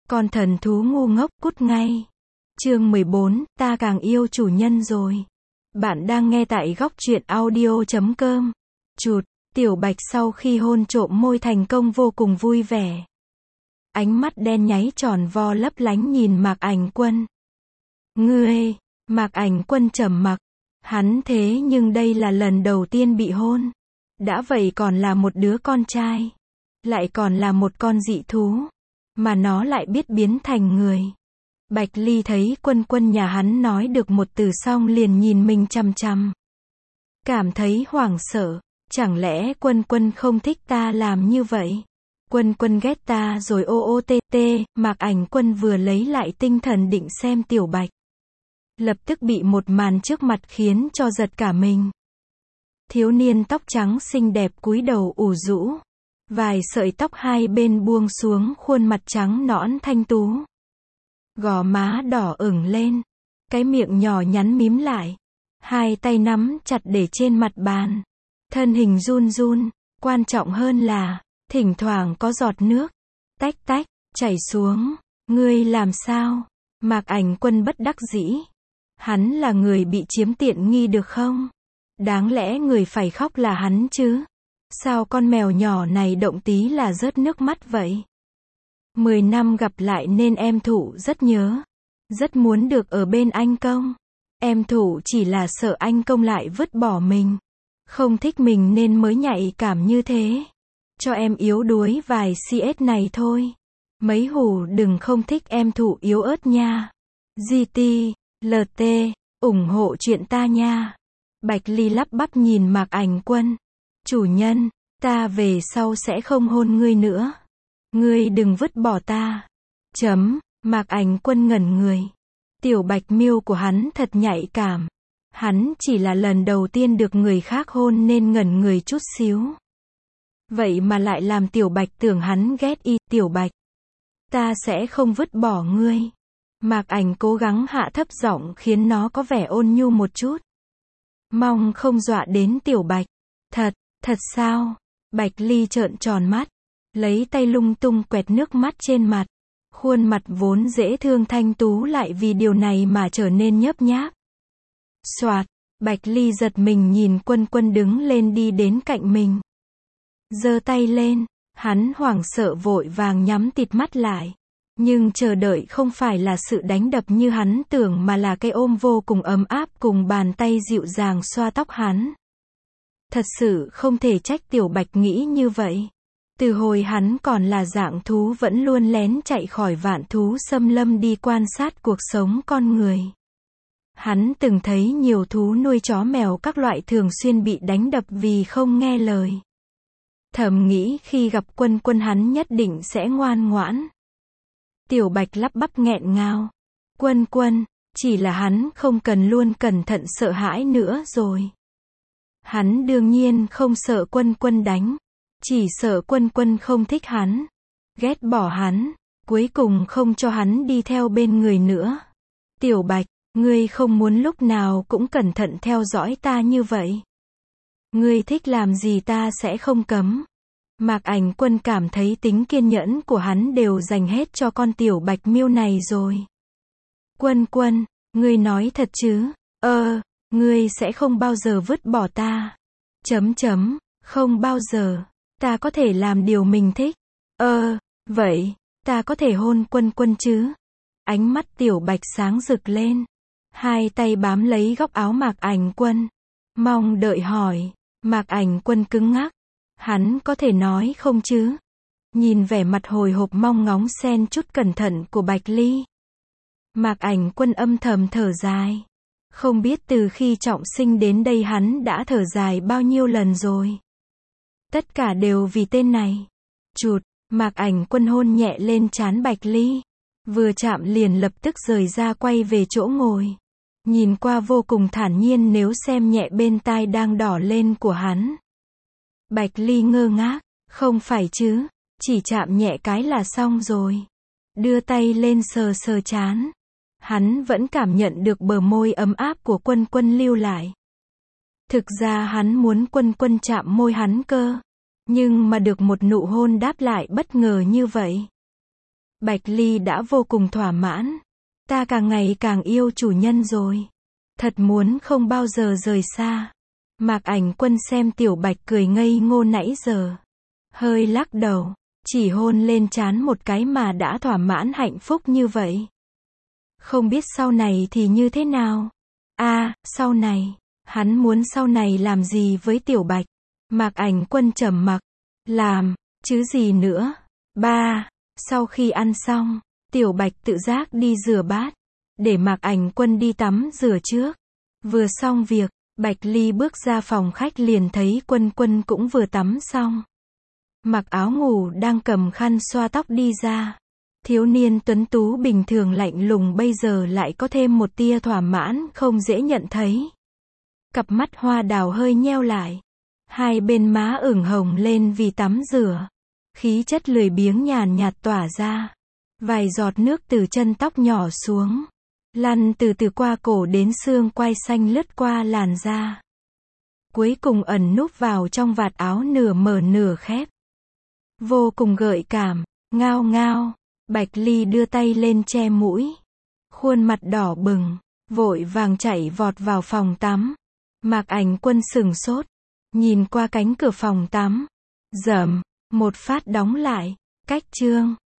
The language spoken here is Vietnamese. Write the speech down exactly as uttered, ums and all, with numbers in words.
Con thần thú ngu ngốc, cút ngay. Chương mười bốn, ta càng yêu chủ nhân rồi. Bạn đang nghe tại góc truyện audio chấm com. Chụt, Tiểu Bạch sau khi hôn trộm môi thành công vô cùng vui vẻ. Ánh mắt đen nháy tròn vo lấp lánh nhìn Mạc Ảnh Quân. Ngươi, Mạc Ảnh Quân trầm mặc. Hắn thế nhưng đây là lần đầu tiên bị hôn. Đã vậy còn là một đứa con trai. Lại còn là một con dị thú. Mà nó lại biết biến thành người. Bạch Ly thấy Quân Quân nhà hắn nói được một từ xong liền nhìn mình chằm chằm. Cảm thấy hoảng sợ. Chẳng lẽ Quân Quân không thích ta làm như vậy? Quân Quân ghét ta rồi ô ô tê tê. Mạc Ảnh Quân vừa lấy lại tinh thần định xem Tiểu Bạch. Lập tức bị một màn trước mặt khiến cho giật cả mình. Thiếu niên tóc trắng xinh đẹp cúi đầu ủ rũ. Vài sợi tóc hai bên buông xuống khuôn mặt trắng nõn thanh tú. Gò má đỏ ửng lên. Cái miệng nhỏ nhắn mím lại. Hai tay nắm chặt để trên mặt bàn. Thân hình run run. Quan trọng hơn là, thỉnh thoảng có giọt nước. Tách tách, chảy xuống. Ngươi làm sao? Mạc Ảnh Quân bất đắc dĩ. Hắn là người bị chiếm tiện nghi được không? Đáng lẽ người phải khóc là hắn chứ? Sao con mèo nhỏ này động tí là rớt nước mắt vậy? Mười năm gặp lại nên em Thụ rất nhớ. Rất muốn được ở bên anh Công. Em Thụ chỉ là sợ anh Công lại vứt bỏ mình. Không thích mình nên mới nhạy cảm như thế. Cho em yếu đuối vài xê ét này thôi. Mấy hù đừng không thích em Thụ yếu ớt nha. giê tê, lờ tê, ủng hộ chuyện ta nha. Bạch Ly lắp bắp nhìn Mạc Ảnh Quân. Chủ nhân, ta về sau sẽ không hôn ngươi nữa. Ngươi đừng vứt bỏ ta. Chấm, Mạc Ảnh Quân ngẩn người. Tiểu Bạch Miêu của hắn thật nhạy cảm. Hắn chỉ là lần đầu tiên được người khác hôn nên ngẩn người chút xíu. Vậy mà lại làm Tiểu Bạch tưởng hắn ghét y. Tiểu Bạch, ta sẽ không vứt bỏ ngươi. Mạc Ảnh cố gắng hạ thấp giọng khiến nó có vẻ ôn nhu một chút. Mong không dọa đến Tiểu Bạch. Thật, thật sao? Bạch Ly trợn tròn mắt. Lấy tay lung tung quẹt nước mắt trên mặt. Khuôn mặt vốn dễ thương thanh tú lại vì điều này mà trở nên nhớp nháp. Soạt, Bạch Ly giật mình nhìn Quân Quân đứng lên đi đến cạnh mình. Giơ tay lên, hắn hoảng sợ vội vàng nhắm tịt mắt lại. Nhưng chờ đợi không phải là sự đánh đập như hắn tưởng mà là cái ôm vô cùng ấm áp cùng bàn tay dịu dàng xoa tóc hắn. Thật sự không thể trách Tiểu Bạch nghĩ như vậy. Từ hồi hắn còn là dạng thú vẫn luôn lén chạy khỏi vạn thú xâm lâm đi quan sát cuộc sống con người. Hắn từng thấy nhiều thú nuôi chó mèo các loại thường xuyên bị đánh đập vì không nghe lời. Thầm nghĩ khi gặp Quân Quân hắn nhất định sẽ ngoan ngoãn. Tiểu Bạch lắp bắp nghẹn ngào. Quân Quân, chỉ là hắn không cần luôn cẩn thận sợ hãi nữa rồi. Hắn đương nhiên không sợ Quân Quân đánh. Chỉ sợ Quân Quân không thích hắn. Ghét bỏ hắn. Cuối cùng không cho hắn đi theo bên người nữa. Tiểu Bạch, ngươi không muốn lúc nào cũng cẩn thận theo dõi ta như vậy. Ngươi thích làm gì ta sẽ không cấm. Mạc Ảnh Quân cảm thấy tính kiên nhẫn của hắn đều dành hết cho con Tiểu Bạch Miêu này rồi. Quân Quân, ngươi nói thật chứ? Ơ, ngươi sẽ không bao giờ vứt bỏ ta. Chấm chấm, không bao giờ. Ta có thể làm điều mình thích. Ơ, vậy, ta có thể hôn Quân Quân chứ? Ánh mắt Tiểu Bạch sáng rực lên. Hai tay bám lấy góc áo Mạc Ảnh Quân. Mong đợi hỏi. Mạc Ảnh Quân cứng ngắc. Hắn có thể nói không chứ? Nhìn vẻ mặt hồi hộp mong ngóng xen chút cẩn thận của Bạch Ly. Mạc Ảnh Quân âm thầm thở dài. Không biết từ khi trọng sinh đến đây hắn đã thở dài bao nhiêu lần rồi. Tất cả đều vì tên này. Chụt, Mạc Ảnh Quân hôn nhẹ lên trán Bạch Ly. Vừa chạm liền lập tức rời ra quay về chỗ ngồi. Nhìn qua vô cùng thản nhiên nếu xem nhẹ bên tai đang đỏ lên của hắn. Bạch Ly ngơ ngác, không phải chứ, chỉ chạm nhẹ cái là xong rồi. Đưa tay lên sờ sờ trán. Hắn vẫn cảm nhận được bờ môi ấm áp của Quân Quân lưu lại. Thực ra hắn muốn Quân Quân chạm môi hắn cơ. Nhưng mà được một nụ hôn đáp lại bất ngờ như vậy. Bạch Ly đã vô cùng thỏa mãn. Ta càng ngày càng yêu chủ nhân rồi. Thật muốn không bao giờ rời xa. Mạc Ảnh Quân xem Tiểu Bạch cười ngây ngô nãy giờ. Hơi lắc đầu. Chỉ hôn lên trán một cái mà đã thỏa mãn hạnh phúc như vậy. Không biết sau này thì như thế nào? À, sau này. Hắn muốn sau này làm gì với Tiểu Bạch? Mạc Ảnh Quân trầm mặc. Làm, chứ gì nữa. Ba. Sau khi ăn xong, Tiểu Bạch tự giác đi rửa bát. Để Mạc Ảnh Quân đi tắm rửa trước. Vừa xong việc, Bạch Ly bước ra phòng khách liền thấy Quân Quân cũng vừa tắm xong. Mặc áo ngủ đang cầm khăn xoa tóc đi ra. Thiếu niên tuấn tú bình thường lạnh lùng bây giờ lại có thêm một tia thỏa mãn không dễ nhận thấy. Cặp mắt hoa đào hơi nheo lại. Hai bên má ửng hồng lên vì tắm rửa. Khí chất lười biếng nhàn nhạt tỏa ra. Vài giọt nước từ chân tóc nhỏ xuống. Lăn từ từ qua cổ đến xương quai xanh lướt qua làn da. Cuối cùng ẩn núp vào trong vạt áo nửa mở nửa khép. Vô cùng gợi cảm, ngao ngao. Bạch Ly đưa tay lên che mũi. Khuôn mặt đỏ bừng, vội vàng chạy vọt vào phòng tắm. Mạc Ảnh Quân sửng sốt. Nhìn qua cánh cửa phòng tắm. Rầm, một phát đóng lại. Cách chương.